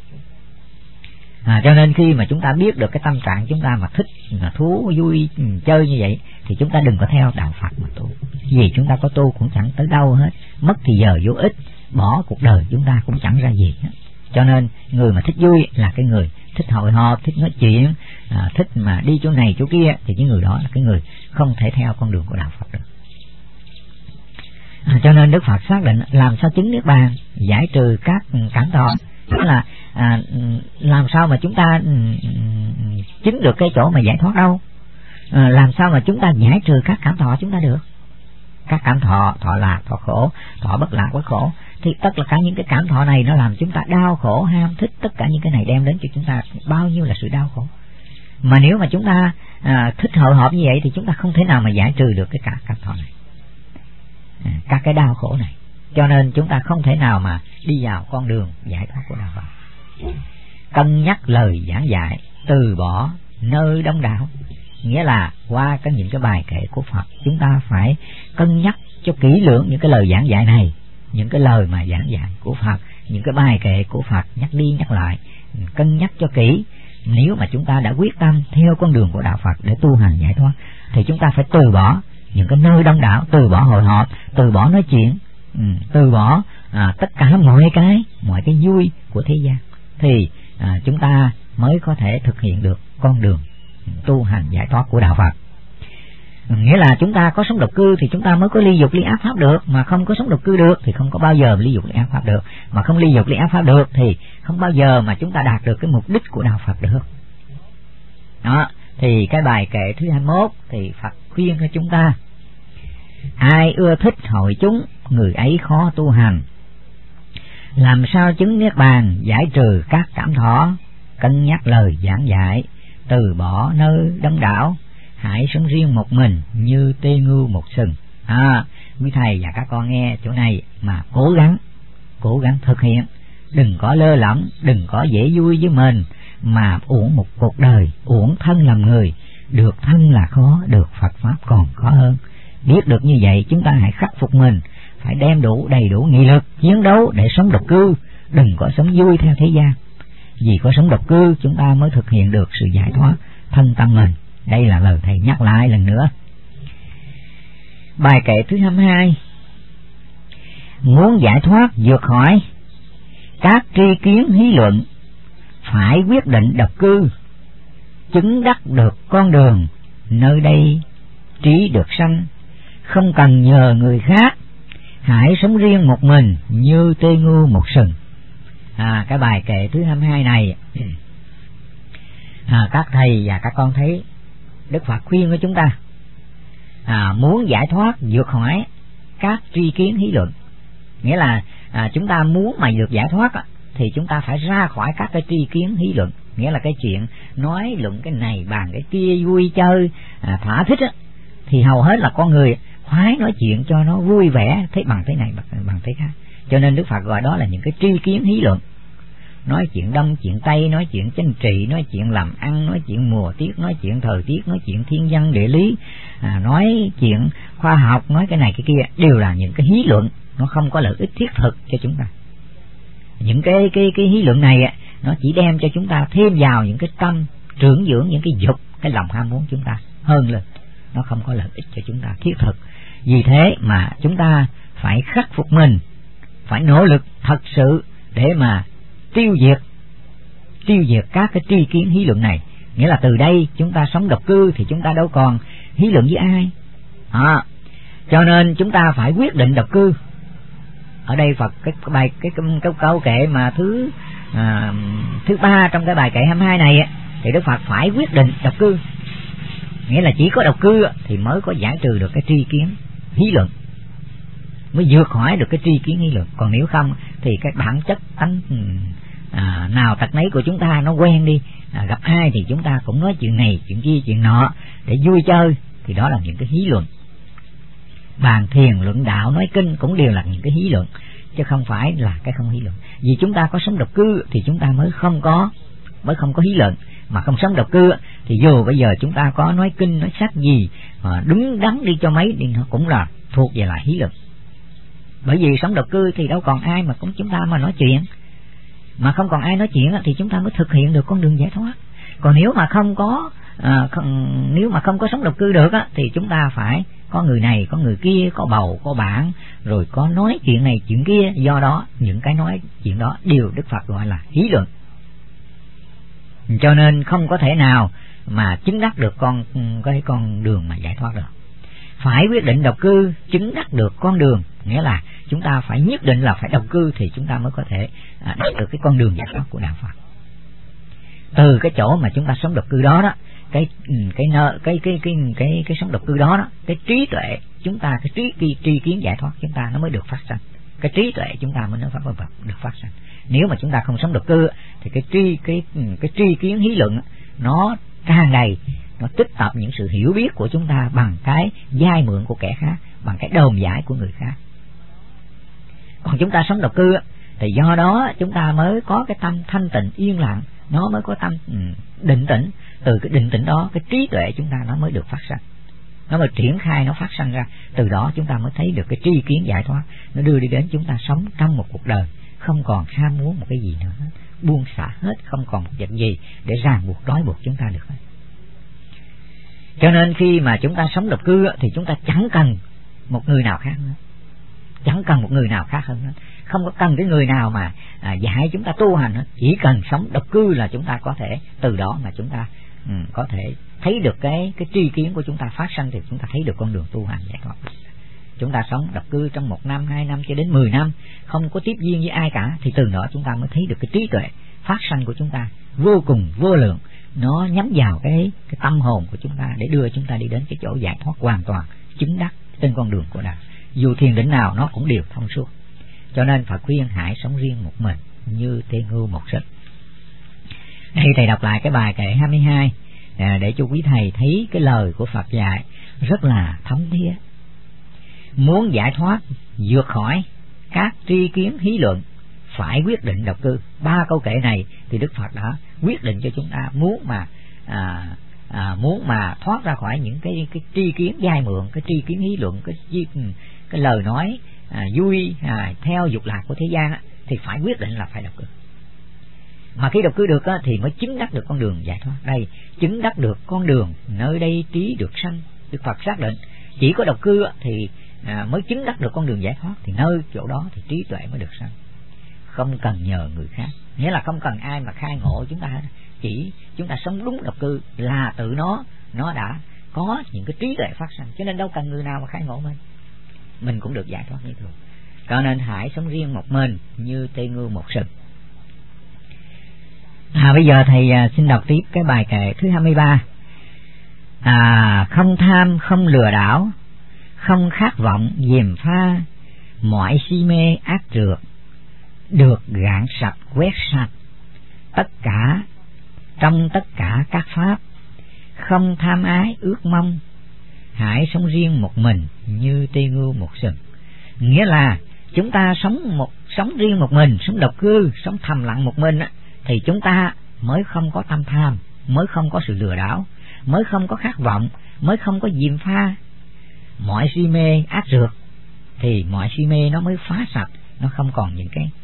A: Cho nên khi mà chúng ta biết được cái tâm trạng chúng ta mà thích thú vui chơi như vậy, thì chúng ta đừng có theo đạo Phật mà tu. Vì chúng ta có tu cũng chẳng tới đâu hết, mất thì giờ vô ích, bỏ cuộc đời chúng ta cũng chẳng ra gì hết. Cho nên người mà thích vui là cái người thích hội họp, thích nói chuyện, thích mà đi chỗ này chỗ kia, thì cái người đó là cái người không thể theo con đường của đạo Phật được. Cho nên Đức Phật xác định làm sao chứng niết bàn, giải trừ các cảm thọ. Tức là làm sao mà chúng ta chứng được cái chỗ mà giải thoát đâu, làm sao mà chúng ta giải trừ các cảm thọ chúng ta được. Các cảm thọ, thọ lạc, thọ khổ, thọ bất lạc, bất khổ, thì tất cả những cái cảm thọ này nó làm chúng ta đau khổ, ham thích, tất cả những cái này đem đến cho chúng ta bao nhiêu là sự đau khổ. Mà nếu mà chúng ta thích hội họp như vậy thì chúng ta không thể nào mà giải trừ được cái cảm thọ này, các cái đau khổ này. Cho nên chúng ta không thể nào mà đi vào con đường giải thoát của đạo Phật. Cân nhắc lời giảng dạy, từ bỏ nơi đông đảo, nghĩa là qua những cái bài kệ của Phật, chúng ta phải cân nhắc cho kỹ lưỡng những cái lời giảng dạy này, những cái lời mà giảng dạy của Phật, những cái bài kệ của Phật nhắc đi nhắc lại, cân nhắc cho kỹ. Nếu mà chúng ta đã quyết tâm theo con đường của đạo Phật để tu hành giải thoát, thì chúng ta phải từ bỏ những cái nơi đông đảo, từ bỏ hội họp, từ bỏ nói chuyện, từ bỏ tất cả mọi cái vui của thế gian, thì chúng ta mới có thể thực hiện được con đường tu hành giải thoát của đạo Phật. Nghĩa là chúng ta có sống độc cư thì chúng ta mới có ly dục ly ác pháp được, mà không có sống độc cư được thì không có bao giờ ly dục ly ác pháp được, mà không ly dục ly ác pháp được thì không bao giờ mà chúng ta đạt được cái mục đích của đạo Phật được. Đó, thì cái bài kệ thứ 21 thì Phật khuyên cho chúng ta: ai ưa thích hội chúng, người ấy khó tu hành. Làm sao chứng niết bàn, giải trừ các cảm thọ, cân nhắc lời giảng dạy, từ bỏ nơi đông đảo, hãy sống riêng một mình như tê ngưu một sừng. Quý thầy và các con nghe chỗ này mà cố gắng thực hiện, đừng có lơ lỏng, đừng có dễ vui với mình mà uổng một cuộc đời, uổng thân làm người. Được thân là khó, được Phật pháp còn khó hơn. Biết được như vậy, chúng ta hãy khắc phục mình, phải đem đầy đủ nghị lực chiến đấu để sống độc cư, đừng có sống vui theo thế gian. Vì có sống độc cư chúng ta mới thực hiện được sự giải thoát thân tâm mình. Đây là lời thầy nhắc lại lần nữa. Bài kệ thứ 22: muốn giải thoát vượt khỏi các tri kiến hí luận, phải quyết định độc cư, chứng đắc được con đường, nơi đây trí được sanh, không cần nhờ người khác, hãy sống riêng một mình như tê ngưu một sừng. Cái bài kệ thứ 22 này, các thầy và các con thấy Đức Phật khuyên của chúng ta muốn giải thoát vượt khỏi các tri kiến hí luận, nghĩa là chúng ta muốn mà được giải thoát thì chúng ta phải ra khỏi các cái tri kiến hí luận, nghĩa là cái chuyện nói luận cái này bàn cái kia vui chơi thỏa thích thì hầu hết là con người khoái nói chuyện cho nó vui vẻ, thế bằng thế này bằng thế khác. Cho nên Đức Phật gọi đó là những cái tri kiến hí luận. Nói chuyện Đông, chuyện Tây, nói chuyện chính trị, nói chuyện làm ăn, nói chuyện mùa tiết, nói chuyện thời tiết, nói chuyện thiên văn địa lý, nói chuyện khoa học, nói cái này cái kia, đều là những cái hí luận, nó không có lợi ích thiết thực cho chúng ta. Những cái hí luận này nó chỉ đem cho chúng ta thêm vào những cái tâm trưởng dưỡng những cái dục, cái lòng ham muốn chúng ta hơn lên, nó không có lợi ích cho chúng ta thiết thực. Vì thế mà chúng ta phải khắc phục mình, phải nỗ lực thật sự để mà tiêu diệt các cái tri kiến hí luận này. Nghĩa là từ đây chúng ta sống độc cư thì chúng ta đâu còn hí luận với ai. Cho nên chúng ta phải quyết định độc cư. Ở đây Phật cái câu kệ mà thứ 3 trong cái bài kệ 22 này thì Đức Phật phải quyết định độc cư. Nghĩa là chỉ có độc cư thì mới có giải trừ được cái tri kiến hí luận, mới vượt khỏi được cái tri kiến hí luận. Còn nếu không thì cái bản chất tánh nào tật nấy của chúng ta nó quen đi, gặp ai thì chúng ta cũng nói chuyện này chuyện kia chuyện nọ để vui chơi, thì đó là những cái hí luận. Bàn thiền luận đạo nói kinh cũng đều là những cái hí luận, chứ không phải là cái không hí luận. Vì chúng ta có sống độc cư thì chúng ta mới không có hí luận. Mà không sống độc cư thì dù bây giờ chúng ta có nói kinh nói sách gì mà đúng đắn đi cho mấy thì nó cũng là thuộc về là hí luận. Bởi vì sống độc cư thì đâu còn ai mà cũng chúng ta mà nói chuyện, mà không còn ai nói chuyện thì chúng ta mới thực hiện được con đường giải thoát. Còn nếu mà không có sống độc cư được thì chúng ta phải có người này có người kia, có bầu có bạn, rồi có nói chuyện này chuyện kia. Do đó những cái nói chuyện đó đều Đức Phật gọi là hí luận. Cho nên không có thể nào mà chứng đắc được con đường mà giải thoát được. Phải quyết định độc cư, chứng đắc được con đường Nghĩa là chúng ta phải nhất định là phải độc cư thì chúng ta mới có thể đạt được cái con đường giải thoát của đạo Phật. Từ cái chỗ mà chúng ta sống độc cư đó đó, cái sống độc cư đó đó, cái trí tuệ chúng ta, cái tri kiến giải thoát chúng ta nó mới được phát sinh. Cái trí tuệ chúng ta mới được phát sinh. Nếu mà chúng ta không sống độc cư thì cái tri kiến hí luận nó tràn đầy, nó tích tập những sự hiểu biết của chúng ta bằng cái vay mượn của kẻ khác, bằng cái đồn giải của người khác. Còn chúng ta sống độc cư thì do đó chúng ta mới có cái tâm thanh tịnh yên lặng, nó mới có tâm định tĩnh. Từ cái định tĩnh đó, cái trí tuệ chúng ta nó mới được phát sinh, nó mới triển khai, nó phát sinh ra. Từ đó chúng ta mới thấy được cái tri kiến giải thoát, nó đưa đi đến chúng ta sống trong một cuộc đời không còn ham muốn một cái gì nữa, buông xả hết, không còn một vật gì để ràng buộc trói buộc chúng ta được hết. Cho nên khi mà chúng ta sống độc cư thì chúng ta chẳng cần một người nào khác nữa, chẳng cần một người nào khác hơn hết, không có cần cái người nào mà dạy chúng ta tu hành hết. Chỉ cần sống độc cư là chúng ta có thể từ đó mà chúng ta có thể thấy được cái tri kiến của chúng ta phát sinh, thì chúng ta thấy được con đường tu hành giải thoát. Chúng ta sống độc cư trong 1 năm, 2 năm cho đến 10 năm không có tiếp duyên với ai cả, thì từ đó chúng ta mới thấy được cái trí tuệ phát sinh của chúng ta vô cùng vô lượng, nó nhắm vào cái tâm hồn của chúng ta để đưa chúng ta đi đến cái chỗ giải thoát hoàn toàn chứng đắc trên con đường của đạo. Dù thiền định nào nó cũng đều thông suốt. Cho nên Phật khuyên hãy sống riêng một mình như tê ngưu một sức. Đây thầy đọc lại cái bài kệ 22 để cho quý thầy thấy cái lời của Phật dạy rất là thấm thía. Muốn giải thoát vượt khỏi các tri kiến hí luận phải quyết định độc cư. 3 câu kệ này thì Đức Phật đã quyết định cho chúng ta muốn mà thoát ra khỏi những cái tri kiến dai mượn, cái tri kiến hí luận, cái lời nói vui theo dục lạc của thế gian thì phải quyết định là phải độc cư. Mà khi độc cư được thì mới chứng đắc được con đường giải thoát. Đây, chứng đắc được con đường, nơi đây trí được sanh. Đức Phật xác định chỉ có độc cư thì mới chứng đắc được con đường giải thoát, thì nơi chỗ đó thì trí tuệ mới được sanh. Không cần nhờ người khác, nghĩa là không cần ai mà khai ngộ chúng ta, chỉ chúng ta sống đúng độc cư là tự nó đã có những cái trí tuệ phát sinh, cho nên đâu cần người nào mà khai ngộ mình cũng được giải thoát như thường. Cho nên hãy sống riêng một mình như tê ngưu một sừng. Bây giờ thầy xin đọc tiếp cái bài kệ thứ 23. Không tham, không lừa đảo, không khát vọng gièm pha, mọi si mê ác trược được gạn sạch quét sạch, tất cả trong tất cả các pháp, không tham ái ước mong, hãy sống riêng một mình như tê ngưu một sừng. Nghĩa là chúng ta sống riêng một mình, sống độc cư, sống thầm lặng một mình thì chúng ta mới không có tâm tham, mới không có sự lừa đảo, mới không có khát vọng, mới không có gièm pha. Mọi si mê ác rượt thì mọi si mê nó mới phá sạch, nó không còn những cái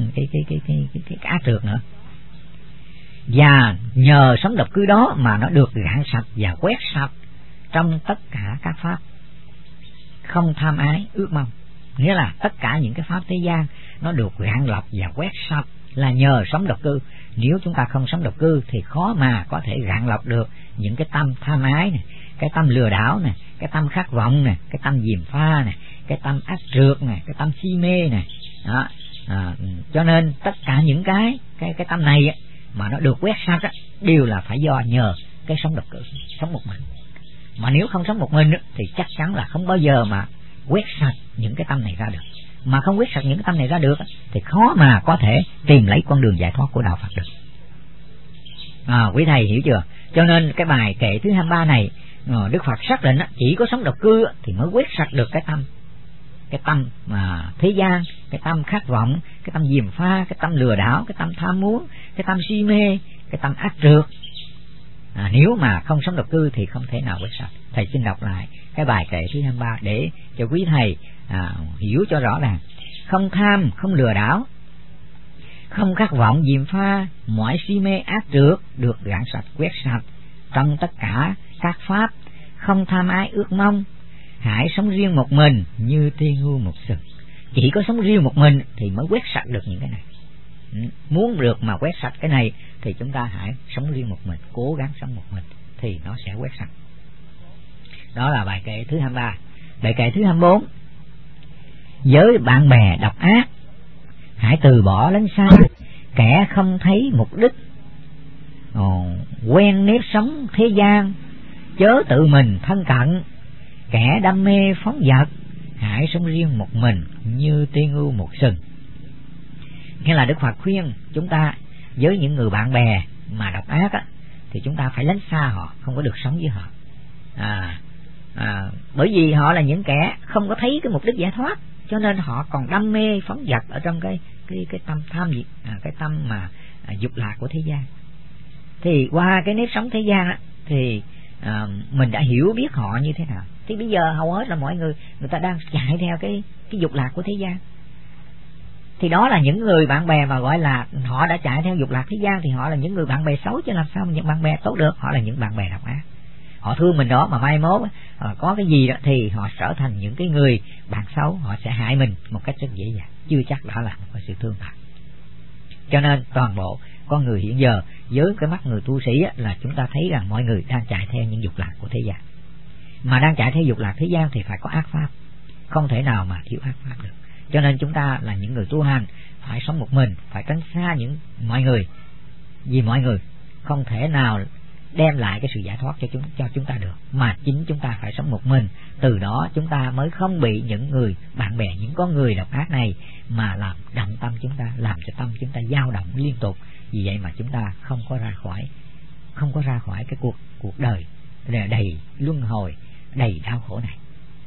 A: ác rượt nữa. Và nhờ sống độc cư đó mà nó được gạn sạch và quét sạch trong tất cả các pháp, không tham ái ước mong. Nghĩa là tất cả những cái pháp thế gian nó được gạn lọc và quét sạch là nhờ sống độc cư. Nếu chúng ta không sống độc cư thì khó mà có thể gạn lọc được những cái tâm tham ái này, cái tâm lừa đảo này, cái tâm khát vọng này, cái tâm gièm pha này, cái tâm ác trược này, cái tâm si mê này. Đó. Cho nên tất cả những cái tâm này mà nó được quét sạch đều là phải do nhờ cái sống độc cư, sống một mình. Mà nếu không sống một mình thì chắc chắn là không bao giờ mà quét sạch những cái tâm này ra được. Mà không quét sạch những cái tâm này ra được thì khó mà có thể tìm lấy con đường giải thoát của đạo Phật được. Quý thầy hiểu chưa? Cho nên cái bài kệ thứ 23 này Đức Phật xác định chỉ có sống độc cư thì mới quét sạch được cái tâm mà thế gian, cái tâm khát vọng, cái tâm gièm pha, cái tâm lừa đảo, cái tâm tham muốn, cái tâm si mê, cái tâm ác trược. Nếu mà không sống độc cư thì không thể nào quét sạch. Thầy xin đọc lại cái bài kệ thứ 23 để cho quý thầy hiểu cho rõ ràng. Không tham, không lừa đảo, không khát vọng gièm pha, mọi si mê ác trược được gạn sạch quét sạch trong tất cả các pháp, không tham ái ước mong, hãy sống riêng một mình như tê ngưu một sừng. Chỉ có sống riêng một mình thì mới quét sạch được những cái này. Muốn được mà quét sạch cái này thì chúng ta hãy sống riêng một mình, cố gắng sống một mình thì nó sẽ quét sạch. Đó là bài kệ thứ 23. Bài kệ thứ 24. với bạn bè độc ác, hãy từ bỏ lánh xa kẻ không thấy mục đích, quen nếp sống thế gian, chớ tự mình thân cận. Kẻ đam mê phóng dật, hãy sống riêng một mình như tiên ưu một sừng. Nghĩa là Đức Phật khuyên chúng ta với những người bạn bè mà độc ác á, thì chúng ta phải lánh xa họ, không có được sống với họ. Bởi vì họ là những kẻ không có thấy cái mục đích giải thoát, cho nên họ còn đam mê phóng dật ở trong cái tâm tham gì, cái tâm mà dục lạc của thế gian. Thì qua cái nếp sống thế gian á, thì mình đã hiểu biết họ như thế nào. Thì bây giờ hầu hết là mọi người ta đang chạy theo cái dục lạc của thế gian. Thì đó là những người bạn bè mà gọi là họ đã chạy theo dục lạc thế gian, thì họ là những người bạn bè xấu, chứ làm sao mà những bạn bè tốt được. Họ là những bạn bè độc ác. Họ thương mình đó, mà mai mốt có cái gì đó thì họ trở thành những cái người bạn xấu, họ sẽ hại mình một cách rất dễ dàng, chưa chắc đã là một sự thương thật. Cho nên toàn bộ con người hiện giờ với cái mắt người tu sĩ á, là chúng ta thấy rằng mọi người đang chạy theo những dục lạc của thế gian. Mà đang chạy theo dục lạc thế gian thì phải có ác pháp, không thể nào mà thiếu ác pháp được. Cho nên chúng ta là những người tu hành phải sống một mình, phải tránh xa mọi người, vì mọi người không thể nào đem lại cái sự giải thoát cho chúng ta được, mà chính chúng ta phải sống một mình. Từ đó chúng ta mới không bị những người bạn bè, những con người độc ác này mà làm động tâm chúng ta, làm cho tâm chúng ta dao động liên tục. Vì vậy mà chúng ta không có ra khỏi cái cuộc đời đầy luân hồi, đầy đau khổ này.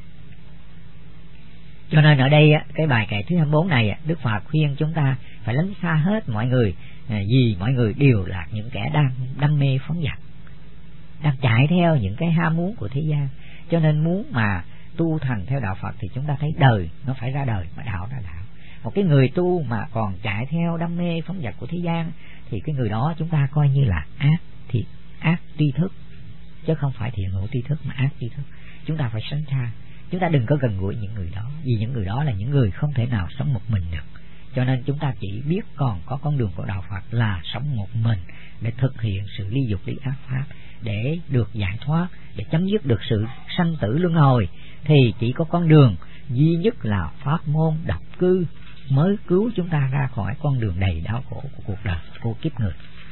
A: Cho nên ở đây cái bài kệ thứ 24 này, Đức Phật khuyên chúng ta phải lánh xa hết mọi người, vì mọi người đều là những kẻ đang đam mê phóng dật, đang chạy theo những cái ham muốn của thế gian. Cho nên muốn mà tu thành theo đạo Phật thì chúng ta thấy đời nó phải ra đời, mà đạo ra đạo. Một cái người tu mà còn chạy theo đam mê phóng dật của thế gian thì cái người đó chúng ta coi như là ác tri thức, chứ không phải thiện hữu tri thức, mà ác tri thức. Chúng ta phải tránh xa, chúng ta đừng có gần gũi những người đó, vì những người đó là những người không thể nào sống một mình được. Cho nên chúng ta chỉ biết còn có con đường của đạo Phật là sống một mình, để thực hiện sự ly dục ly ác pháp, để được giải thoát, để chấm dứt được sự sanh tử luân hồi. Thì chỉ có con đường duy nhất là pháp môn độc cư mới cứu chúng ta ra khỏi con đường đầy đau khổ của cuộc đời, của kiếp người.